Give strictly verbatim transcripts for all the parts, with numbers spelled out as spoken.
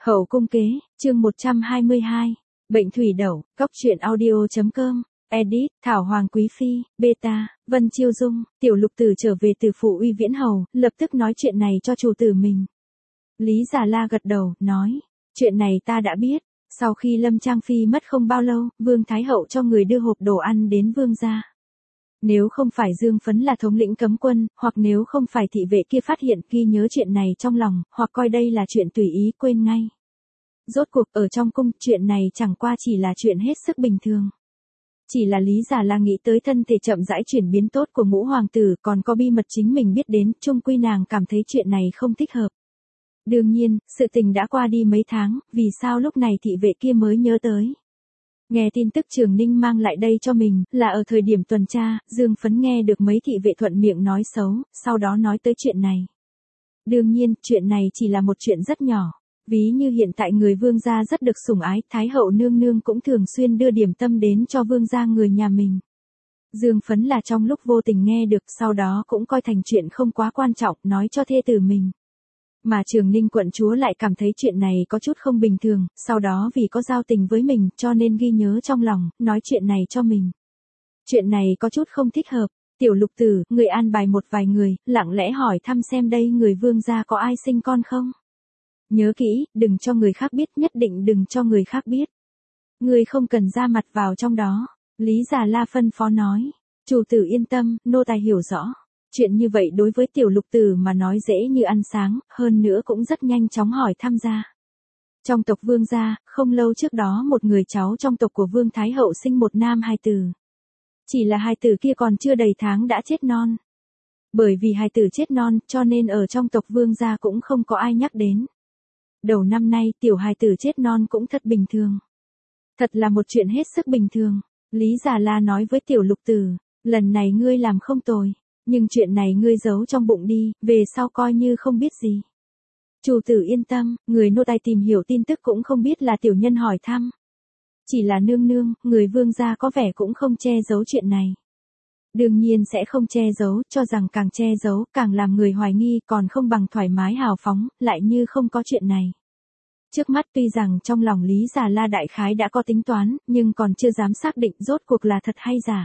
Hậu cung kế, chương một trăm hai mươi hai. Bệnh thủy đậu, cóc truyện audio.com. Edit, Thảo Hoàng Quý Phi, Beta, Vân Chiêu Dung, Tiểu Lục Tử trở về từ phủ Uy Viễn Hầu, lập tức nói chuyện này cho chủ tử mình. Lý Già La gật đầu, nói, chuyện này ta đã biết. Sau khi Lâm Trang Phi mất không bao lâu, Vương Thái Hậu cho người đưa hộp đồ ăn đến Vương gia. Nếu không phải Dương Phấn là thống lĩnh cấm quân, hoặc nếu không phải thị vệ kia phát hiện ghi nhớ chuyện này trong lòng, hoặc coi đây là chuyện tùy ý quên ngay. Rốt cuộc ở trong cung, chuyện này chẳng qua chỉ là chuyện hết sức bình thường. Chỉ là Lý Già La nghĩ tới thân thể chậm rãi chuyển biến tốt của ngũ hoàng tử, còn có bi mật chính mình biết đến, chung quy nàng cảm thấy chuyện này không thích hợp. Đương nhiên, sự tình đã qua đi mấy tháng, vì sao lúc này thị vệ kia mới nhớ tới. Nghe tin tức Trường Ninh mang lại đây cho mình, là ở thời điểm tuần tra, Dương Phấn nghe được mấy thị vệ thuận miệng nói xấu, sau đó nói tới chuyện này. Đương nhiên, chuyện này chỉ là một chuyện rất nhỏ. Ví như hiện tại người vương gia rất được sủng ái, Thái hậu nương nương cũng thường xuyên đưa điểm tâm đến cho vương gia người nhà mình. Dương Phấn là trong lúc vô tình nghe được, sau đó cũng coi thành chuyện không quá quan trọng, nói cho thê tử mình. Mà Trường Ninh quận chúa lại cảm thấy chuyện này có chút không bình thường, sau đó vì có giao tình với mình, cho nên ghi nhớ trong lòng, nói chuyện này cho mình. Chuyện này có chút không thích hợp. Tiểu Lục Tử, người an bài một vài người, lặng lẽ hỏi thăm xem đây người vương gia có ai sinh con không? Nhớ kỹ, đừng cho người khác biết, nhất định đừng cho người khác biết. Người không cần ra mặt vào trong đó. Lý Già La phân phó nói. Chủ tử yên tâm, nô tài hiểu rõ. Chuyện như vậy đối với Tiểu Lục Tử mà nói dễ như ăn sáng, hơn nữa cũng rất nhanh chóng hỏi tham gia. Trong tộc Vương gia, không lâu trước đó một người cháu trong tộc của Vương Thái Hậu sinh một nam hài tử. Chỉ là hài tử kia còn chưa đầy tháng đã chết non. Bởi vì hài tử chết non, cho nên ở trong tộc Vương gia cũng không có ai nhắc đến. Đầu năm nay, tiểu hài tử chết non cũng thật bình thường. Thật là một chuyện hết sức bình thường. Lý Già La nói với Tiểu Lục Tử, lần này ngươi làm không tồi. Nhưng chuyện này ngươi giấu trong bụng đi, về sau coi như không biết gì. Chủ tử yên tâm, người nô tài tìm hiểu tin tức cũng không biết là tiểu nhân hỏi thăm. Chỉ là nương nương, người vương gia có vẻ cũng không che giấu chuyện này. Đương nhiên sẽ không che giấu, cho rằng càng che giấu, càng làm người hoài nghi, còn không bằng thoải mái hào phóng, lại như không có chuyện này. Trước mắt tuy rằng trong lòng Lý Già La đại khái đã có tính toán, nhưng còn chưa dám xác định rốt cuộc là thật hay giả.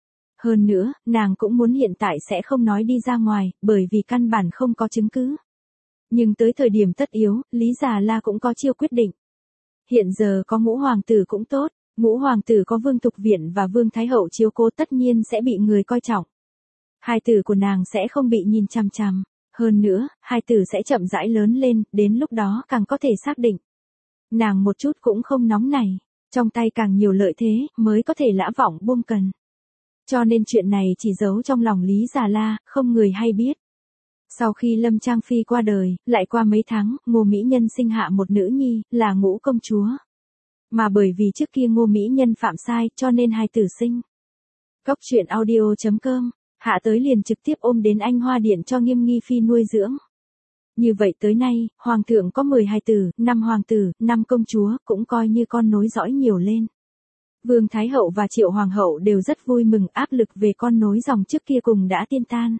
Hơn nữa, nàng cũng muốn hiện tại sẽ không nói đi ra ngoài, bởi vì căn bản không có chứng cứ. Nhưng tới thời điểm tất yếu, Lý Già La cũng có chiêu quyết định. Hiện giờ có ngũ hoàng tử cũng tốt, ngũ hoàng tử có Vương Thục Viện và Vương Thái Hậu chiếu cố tất nhiên sẽ bị người coi trọng. Hai tử của nàng sẽ không bị nhìn chằm chằm. Hơn nữa, hai tử sẽ chậm rãi lớn lên, đến lúc đó càng có thể xác định. Nàng một chút cũng không nóng này, trong tay càng nhiều lợi thế, mới có thể lã vọng buông cần. Cho nên chuyện này chỉ giấu trong lòng Lý Già La, không người hay biết. Sau khi Lâm Trang Phi qua đời, lại qua mấy tháng, Ngô Mỹ Nhân sinh hạ một nữ nhi, là Ngũ công chúa. Mà bởi vì trước kia Ngô Mỹ Nhân phạm sai, cho nên hai tử sinh. Cóc truyện audio.com, hạ tới liền trực tiếp ôm đến Anh Hoa Điện cho Nghiêm Nghi Phi nuôi dưỡng. Như vậy tới nay, Hoàng thượng có mười hai tử, năm hoàng tử, năm công chúa, cũng coi như con nối dõi nhiều lên. Vương Thái Hậu và Triệu Hoàng hậu đều rất vui mừng, áp lực về con nối dòng trước kia cùng đã tiên tan.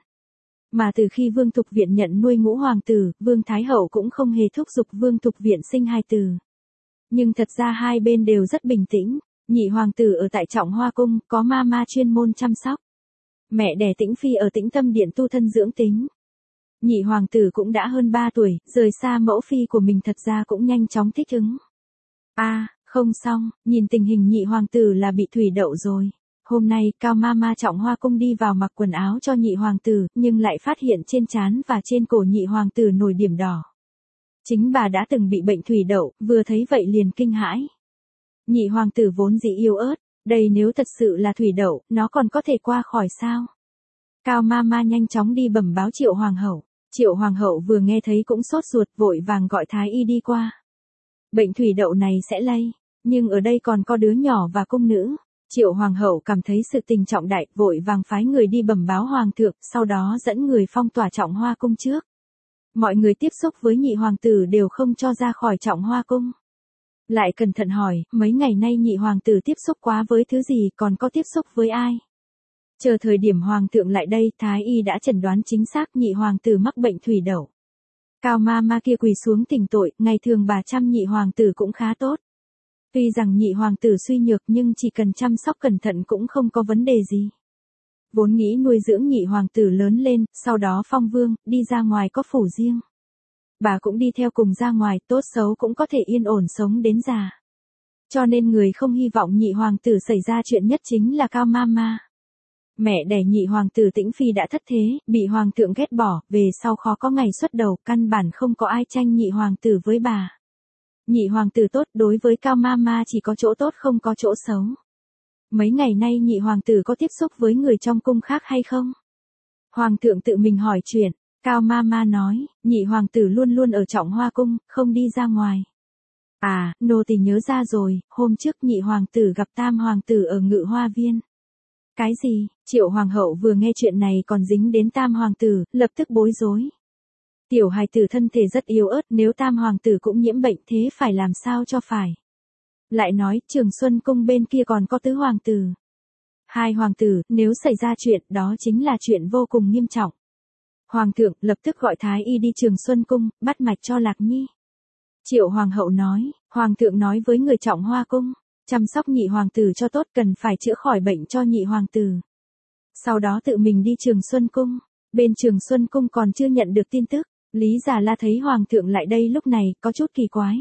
Mà từ khi Vương Thục Viện nhận nuôi ngũ hoàng tử, Vương Thái Hậu cũng không hề thúc giục Vương Thục Viện sinh hai tử. Nhưng thật ra hai bên đều rất bình tĩnh, nhị hoàng tử ở tại Trọng Hoa Cung, có ma ma chuyên môn chăm sóc. Mẹ đẻ Tĩnh Phi ở Tĩnh Tâm Điện tu thân dưỡng tính. Nhị hoàng tử cũng đã hơn ba tuổi, rời xa mẫu phi của mình thật ra cũng nhanh chóng thích ứng. A à, không xong, nhìn tình hình nhị hoàng tử là bị thủy đậu rồi. Hôm nay, Cao Mama Trọng Hoa Cung đi vào mặc quần áo cho nhị hoàng tử, nhưng lại phát hiện trên trán và trên cổ nhị hoàng tử nổi điểm đỏ. Chính bà đã từng bị bệnh thủy đậu, vừa thấy vậy liền kinh hãi. Nhị hoàng tử vốn dĩ yếu ớt, đây nếu thật sự là thủy đậu, nó còn có thể qua khỏi sao? Cao Mama nhanh chóng đi bẩm báo Triệu Hoàng hậu. Triệu Hoàng hậu vừa nghe thấy cũng sốt ruột, vội vàng gọi thái y đi qua. Bệnh thủy đậu này sẽ lây, nhưng ở đây còn có đứa nhỏ và cung nữ. Triệu Hoàng hậu cảm thấy sự tình trọng đại, vội vàng phái người đi bẩm báo Hoàng thượng, sau đó dẫn người phong tỏa Trọng Hoa Cung trước. Mọi người tiếp xúc với nhị hoàng tử đều không cho ra khỏi Trọng Hoa Cung. Lại cẩn thận hỏi, mấy ngày nay nhị hoàng tử tiếp xúc quá với thứ gì, còn có tiếp xúc với ai? Chờ thời điểm hoàng thượng lại đây, thái y đã chẩn đoán chính xác nhị hoàng tử mắc bệnh thủy đậu. Cao ma ma kia quỳ xuống thỉnh tội, ngày thường bà chăm nhị hoàng tử cũng khá tốt. Tuy rằng nhị hoàng tử suy nhược nhưng chỉ cần chăm sóc cẩn thận cũng không có vấn đề gì. Vốn nghĩ nuôi dưỡng nhị hoàng tử lớn lên, sau đó phong vương, đi ra ngoài có phủ riêng. Bà cũng đi theo cùng ra ngoài, tốt xấu cũng có thể yên ổn sống đến già. Cho nên người không hy vọng nhị hoàng tử xảy ra chuyện nhất chính là Cao ma ma. Mẹ đẻ nhị hoàng tử Tĩnh Phi đã thất thế, bị hoàng thượng ghét bỏ, về sau khó có ngày xuất đầu, căn bản không có ai tranh nhị hoàng tử với bà. Nhị hoàng tử tốt, đối với Cao ma ma chỉ có chỗ tốt không có chỗ xấu. Mấy ngày nay nhị hoàng tử có tiếp xúc với người trong cung khác hay không? Hoàng thượng tự mình hỏi chuyện, Cao ma ma nói, nhị hoàng tử luôn luôn ở Trọng Hoa cung, không đi ra ngoài. À, nô tỳ nhớ ra rồi, hôm trước nhị hoàng tử gặp tam hoàng tử ở Ngự Hoa viên. Cái gì? Triệu hoàng hậu vừa nghe chuyện này còn dính đến tam hoàng tử, lập tức bối rối. Tiểu hài tử thân thể rất yếu ớt, nếu tam hoàng tử cũng nhiễm bệnh thế phải làm sao cho phải. Lại nói, Trường Xuân cung bên kia còn có tứ hoàng tử. Hai hoàng tử, nếu xảy ra chuyện, đó chính là chuyện vô cùng nghiêm trọng. Hoàng thượng lập tức gọi thái y đi Trường Xuân cung, bắt mạch cho Lạc Nhi. Triệu hoàng hậu nói, hoàng thượng nói với người Trọng Hoa cung, chăm sóc nhị hoàng tử cho tốt, cần phải chữa khỏi bệnh cho nhị hoàng tử. Sau đó tự mình đi Trường Xuân cung, bên Trường Xuân cung còn chưa nhận được tin tức, Lý Già La thấy hoàng thượng lại đây lúc này, có chút kỳ quái.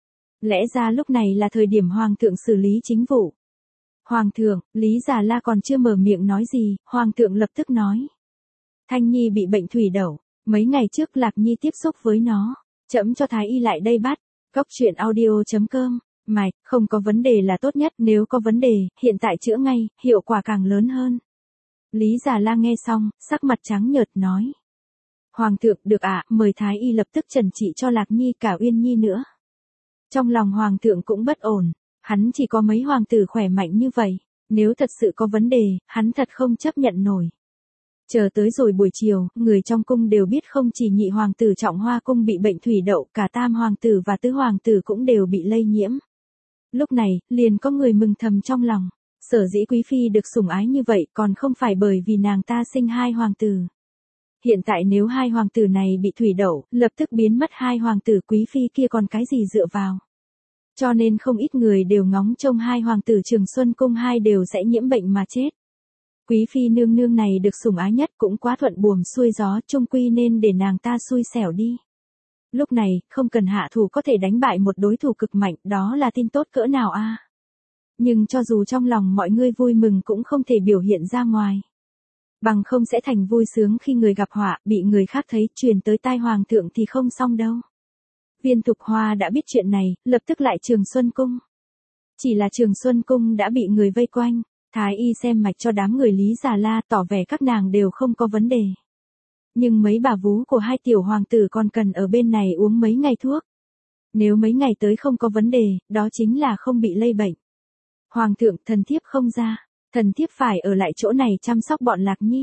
Lẽ ra lúc này là thời điểm hoàng thượng xử lý chính vụ. Hoàng thượng, Lý Già La còn chưa mở miệng nói gì, hoàng thượng lập tức nói. Thanh Nhi bị bệnh thủy đậu, mấy ngày trước Lạc Nhi tiếp xúc với nó, trẫm cho thái y lại đây bắt. Cốc truyện audio chấm com, mạch, không có vấn đề là tốt nhất, nếu có vấn đề, hiện tại chữa ngay, hiệu quả càng lớn hơn. Lý Già La nghe xong, sắc mặt trắng nhợt nói. Hoàng thượng, được ạ, à, mời thái y lập tức trần trị cho Lạc Nhi cả Uyên Nhi nữa. Trong lòng hoàng thượng cũng bất ổn, hắn chỉ có mấy hoàng tử khỏe mạnh như vậy, nếu thật sự có vấn đề, hắn thật không chấp nhận nổi. Chờ tới rồi buổi chiều, người trong cung đều biết không chỉ nhị hoàng tử Trọng Hoa cung bị bệnh thủy đậu, cả tam hoàng tử và tứ hoàng tử cũng đều bị lây nhiễm. Lúc này, liền có người mừng thầm trong lòng, sở dĩ quý phi được sủng ái như vậy còn không phải bởi vì nàng ta sinh hai hoàng tử. Hiện tại nếu hai hoàng tử này bị thủy đậu, lập tức biến mất hai hoàng tử quý phi kia còn cái gì dựa vào. Cho nên không ít người đều ngóng trông hai hoàng tử Trường Xuân cung hai đều sẽ nhiễm bệnh mà chết. Quý phi nương nương này được sủng ái nhất cũng quá thuận buồm xuôi gió, chung quy nên để nàng ta xui xẻo đi. Lúc này, không cần hạ thủ có thể đánh bại một đối thủ cực mạnh, đó là tin tốt cỡ nào a. À? Nhưng cho dù trong lòng mọi người vui mừng cũng không thể biểu hiện ra ngoài. Bằng không sẽ thành vui sướng khi người gặp họa, bị người khác thấy, truyền tới tai hoàng thượng thì không xong đâu. Viên Thục Hoa đã biết chuyện này, lập tức lại Trường Xuân cung. Chỉ là Trường Xuân cung đã bị người vây quanh, thái y xem mạch cho đám người Lý Già La, tỏ vẻ các nàng đều không có vấn đề. Nhưng mấy bà vú của hai tiểu hoàng tử còn cần ở bên này uống mấy ngày thuốc. Nếu mấy ngày tới không có vấn đề, đó chính là không bị lây bệnh. Hoàng thượng, thần thiếp không ra, thần thiếp phải ở lại chỗ này chăm sóc bọn Lạc Nhi.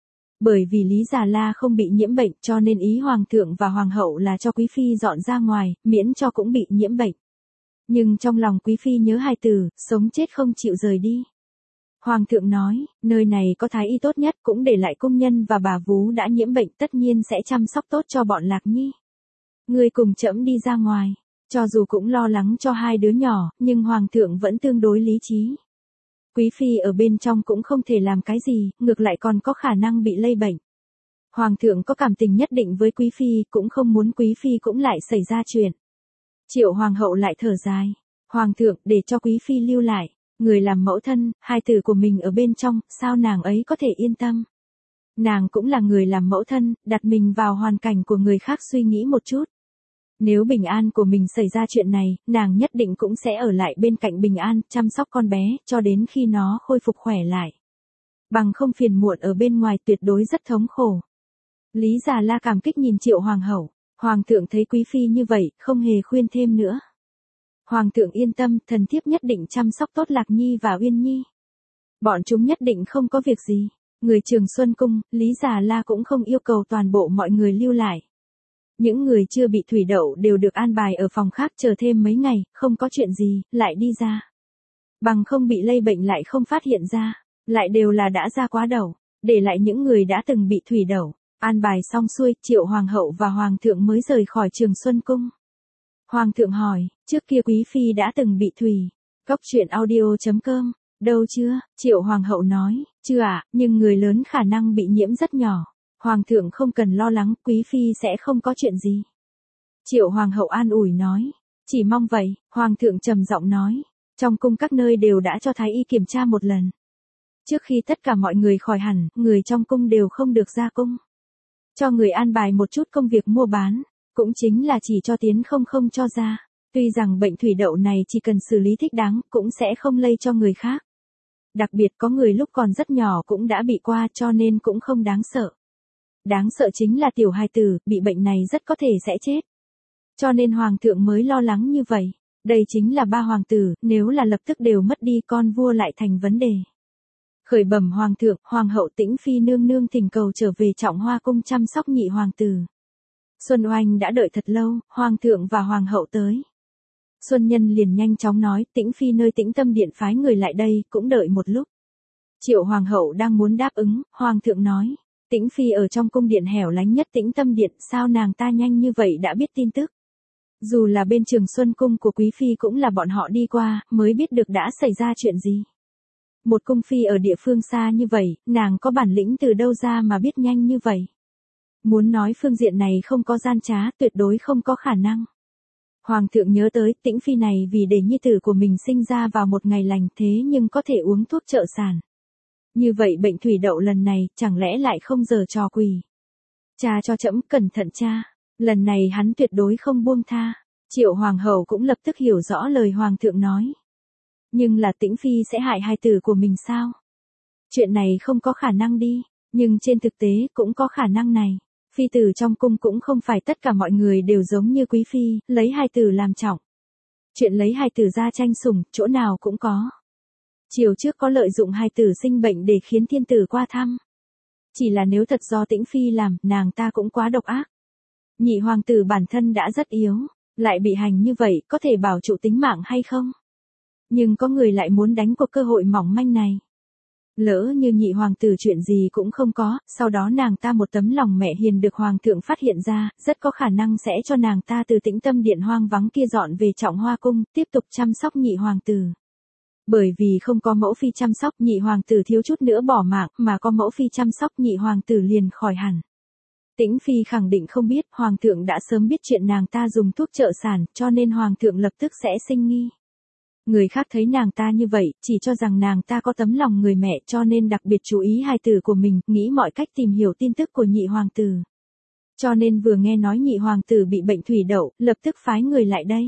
Bởi vì Lý Già La không bị nhiễm bệnh cho nên ý hoàng thượng và hoàng hậu là cho quý phi dọn ra ngoài, miễn cho cũng bị nhiễm bệnh. Nhưng trong lòng quý phi nhớ hài tử, sống chết không chịu rời đi. Hoàng thượng nói, nơi này có thái y tốt nhất, cũng để lại công nhân và bà vú đã nhiễm bệnh, tất nhiên sẽ chăm sóc tốt cho bọn Lạc Nhi. Ngươi cùng trẫm đi ra ngoài, cho dù cũng lo lắng cho hai đứa nhỏ, nhưng hoàng thượng vẫn tương đối lý trí. Quý phi ở bên trong cũng không thể làm cái gì, ngược lại còn có khả năng bị lây bệnh. Hoàng thượng có cảm tình nhất định với quý phi, cũng không muốn quý phi cũng lại xảy ra chuyện. Triệu hoàng hậu lại thở dài. Hoàng thượng, để cho quý phi lưu lại, người làm mẫu thân, hai tử của mình ở bên trong, sao nàng ấy có thể yên tâm. Nàng cũng là người làm mẫu thân, đặt mình vào hoàn cảnh của người khác suy nghĩ một chút. Nếu bình an của mình xảy ra chuyện này, nàng nhất định cũng sẽ ở lại bên cạnh bình an, chăm sóc con bé, cho đến khi nó khôi phục khỏe lại. Bằng không phiền muộn ở bên ngoài tuyệt đối rất thống khổ. Lý Già La cảm kích nhìn Triệu hoàng hậu, hoàng thượng thấy quý phi như vậy, không hề khuyên thêm nữa. Hoàng thượng yên tâm, thần thiếp nhất định chăm sóc tốt Lạc Nhi và Uyên Nhi. Bọn chúng nhất định không có việc gì. Người Trường Xuân cung, Lý Già La cũng không yêu cầu toàn bộ mọi người lưu lại. Những người chưa bị thủy đậu đều được an bài ở phòng khác chờ thêm mấy ngày, không có chuyện gì, lại đi ra. Bằng không bị lây bệnh lại không phát hiện ra, lại đều là đã ra quá đậu, để lại những người đã từng bị thủy đậu. An bài xong xuôi, Triệu Hoàng hậu và Hoàng thượng mới rời khỏi Trường Xuân Cung. Hoàng thượng hỏi, trước kia quý phi đã từng bị thủy. Cóc truyện audio chấm com, đâu chưa? Triệu Hoàng hậu nói, chưa ạ, nhưng người lớn khả năng bị nhiễm rất nhỏ. Hoàng thượng không cần lo lắng, quý phi sẽ không có chuyện gì. Triệu Hoàng hậu an ủi nói, chỉ mong vậy. Hoàng thượng trầm giọng nói, trong cung các nơi đều đã cho thái y kiểm tra một lần. Trước khi tất cả mọi người khỏi hẳn, người trong cung đều không được ra cung. Cho người an bài một chút công việc mua bán, cũng chính là chỉ cho tiến không không cho ra. Tuy rằng bệnh thủy đậu này chỉ cần xử lý thích đáng, cũng sẽ không lây cho người khác. Đặc biệt có người lúc còn rất nhỏ cũng đã bị qua cho nên cũng không đáng sợ. Đáng sợ chính là tiểu hài tử, bị bệnh này rất có thể sẽ chết. Cho nên hoàng thượng mới lo lắng như vậy. Đây chính là ba hoàng tử, nếu là lập tức đều mất đi con vua lại thành vấn đề. Khởi bẩm hoàng thượng, hoàng hậu Tĩnh phi nương nương thỉnh cầu trở về Trọng Hoa cung chăm sóc nhị hoàng tử. Xuân Oanh đã đợi thật lâu, hoàng thượng và hoàng hậu tới. Xuân Nhân liền nhanh chóng nói, Tĩnh phi nơi Tĩnh Tâm điện phái người lại đây, cũng đợi một lúc. Triệu hoàng hậu đang muốn đáp ứng, hoàng thượng nói, Tĩnh phi ở trong cung điện hẻo lánh nhất Tĩnh Tâm điện, sao nàng ta nhanh như vậy đã biết tin tức. Dù là bên Trường Xuân cung của quý phi cũng là bọn họ đi qua, mới biết được đã xảy ra chuyện gì. Một cung phi ở địa phương xa như vậy, nàng có bản lĩnh từ đâu ra mà biết nhanh như vậy. Muốn nói phương diện này không có gian trá, tuyệt đối không có khả năng. Hoàng thượng nhớ tới, Tĩnh phi này vì để nhi tử của mình sinh ra vào một ngày lành thế nhưng có thể uống thuốc trợ sản. Như vậy bệnh thủy đậu lần này, chẳng lẽ lại không giở trò quỷ. Cha cho trẫm cẩn thận cha, lần này hắn tuyệt đối không buông tha. Triệu hoàng hậu cũng lập tức hiểu rõ lời hoàng thượng nói. Nhưng là Tĩnh phi sẽ hại hài tử của mình sao? Chuyện này không có khả năng đi, nhưng trên thực tế cũng có khả năng này. Phi tử trong cung cũng không phải tất cả mọi người đều giống như quý phi, lấy hài tử làm trọng. Chuyện lấy hài tử ra tranh sủng, chỗ nào cũng có. Chiều trước có lợi dụng hài tử sinh bệnh để khiến thiên tử qua thăm. Chỉ là nếu thật do Tĩnh phi làm, nàng ta cũng quá độc ác. Nhị hoàng tử bản thân đã rất yếu, lại bị hành như vậy, có thể bảo trụ tính mạng hay không? Nhưng có người lại muốn đánh cuộc cơ hội mỏng manh này. Lỡ như nhị hoàng tử chuyện gì cũng không có, sau đó nàng ta một tấm lòng mẹ hiền được hoàng thượng phát hiện ra, rất có khả năng sẽ cho nàng ta từ Tĩnh Tâm điện hoang vắng kia dọn về Trọng Hoa cung, tiếp tục chăm sóc nhị hoàng tử. Bởi vì không có mẫu phi chăm sóc, nhị hoàng tử thiếu chút nữa bỏ mạng, mà có mẫu phi chăm sóc, nhị hoàng tử liền khỏi hẳn. Tĩnh phi khẳng định không biết, hoàng thượng đã sớm biết chuyện nàng ta dùng thuốc trợ sản, cho nên hoàng thượng lập tức sẽ sinh nghi. Người khác thấy nàng ta như vậy, chỉ cho rằng nàng ta có tấm lòng người mẹ cho nên đặc biệt chú ý hài tử của mình, nghĩ mọi cách tìm hiểu tin tức của nhị hoàng tử. Cho nên vừa nghe nói nhị hoàng tử bị bệnh thủy đậu, lập tức phái người lại đây.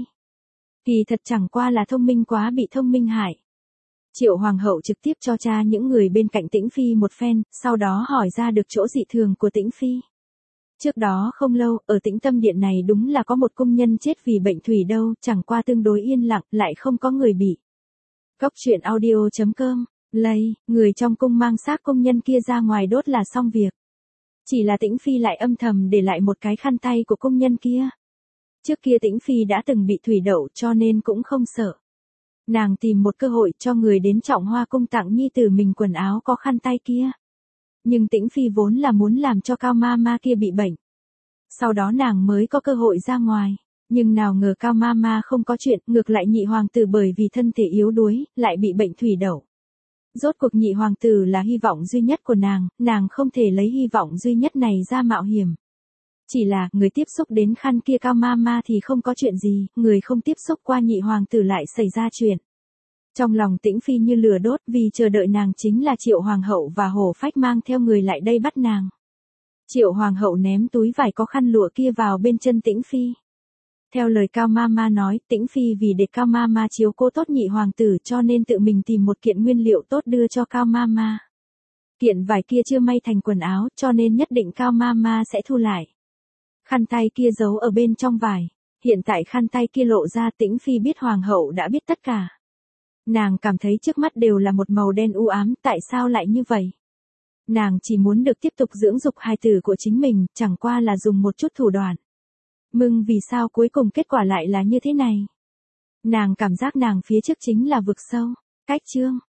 Kỳ thật chẳng qua là thông minh quá bị thông minh hại. Triệu hoàng hậu trực tiếp cho cha những người bên cạnh Tĩnh phi một phen, sau đó hỏi ra được chỗ dị thường của Tĩnh phi. Trước đó không lâu, ở Tĩnh Tâm điện này đúng là có một cung nhân chết vì bệnh thủy đâu, chẳng qua tương đối yên lặng, lại không có người bị. Cóc truyện audio chấm com, lây, người trong cung mang xác cung nhân kia ra ngoài đốt là xong việc. Chỉ là Tĩnh phi lại âm thầm để lại một cái khăn tay của cung nhân kia. Trước kia Tĩnh phi đã từng bị thủy đậu cho nên cũng không sợ. Nàng tìm một cơ hội cho người đến Trọng Hoa cung tặng nhi tử mình quần áo có khăn tay kia. Nhưng Tĩnh phi vốn là muốn làm cho Cao ma ma kia bị bệnh. Sau đó nàng mới có cơ hội ra ngoài. Nhưng nào ngờ Cao ma ma không có chuyện, ngược lại nhị hoàng tử bởi vì thân thể yếu đuối, lại bị bệnh thủy đậu. Rốt cuộc nhị hoàng tử là hy vọng duy nhất của nàng, nàng không thể lấy hy vọng duy nhất này ra mạo hiểm. Chỉ là, người tiếp xúc đến khăn kia Cao ma ma thì không có chuyện gì, người không tiếp xúc qua nhị hoàng tử lại xảy ra chuyện. Trong lòng Tĩnh phi như lửa đốt vì chờ đợi nàng chính là Triệu hoàng hậu và Hổ Phách mang theo người lại đây bắt nàng. Triệu hoàng hậu ném túi vải có khăn lụa kia vào bên chân Tĩnh phi. Theo lời Cao ma ma nói, Tĩnh phi vì để Cao ma ma chiếu cố tốt nhị hoàng tử cho nên tự mình tìm một kiện nguyên liệu tốt đưa cho Cao ma ma. Kiện vải kia chưa may thành quần áo cho nên nhất định Cao ma ma sẽ thu lại. Khăn tay kia giấu ở bên trong vải. Hiện tại khăn tay kia lộ ra, Tĩnh phi biết hoàng hậu đã biết tất cả. Nàng cảm thấy trước mắt đều là một màu đen u ám, tại sao lại như vậy? Nàng chỉ muốn được tiếp tục dưỡng dục hài tử của chính mình, chẳng qua là dùng một chút thủ đoạn. Mừng vì sao cuối cùng kết quả lại là như thế này? Nàng cảm giác nàng phía trước chính là vực sâu. Cách chương.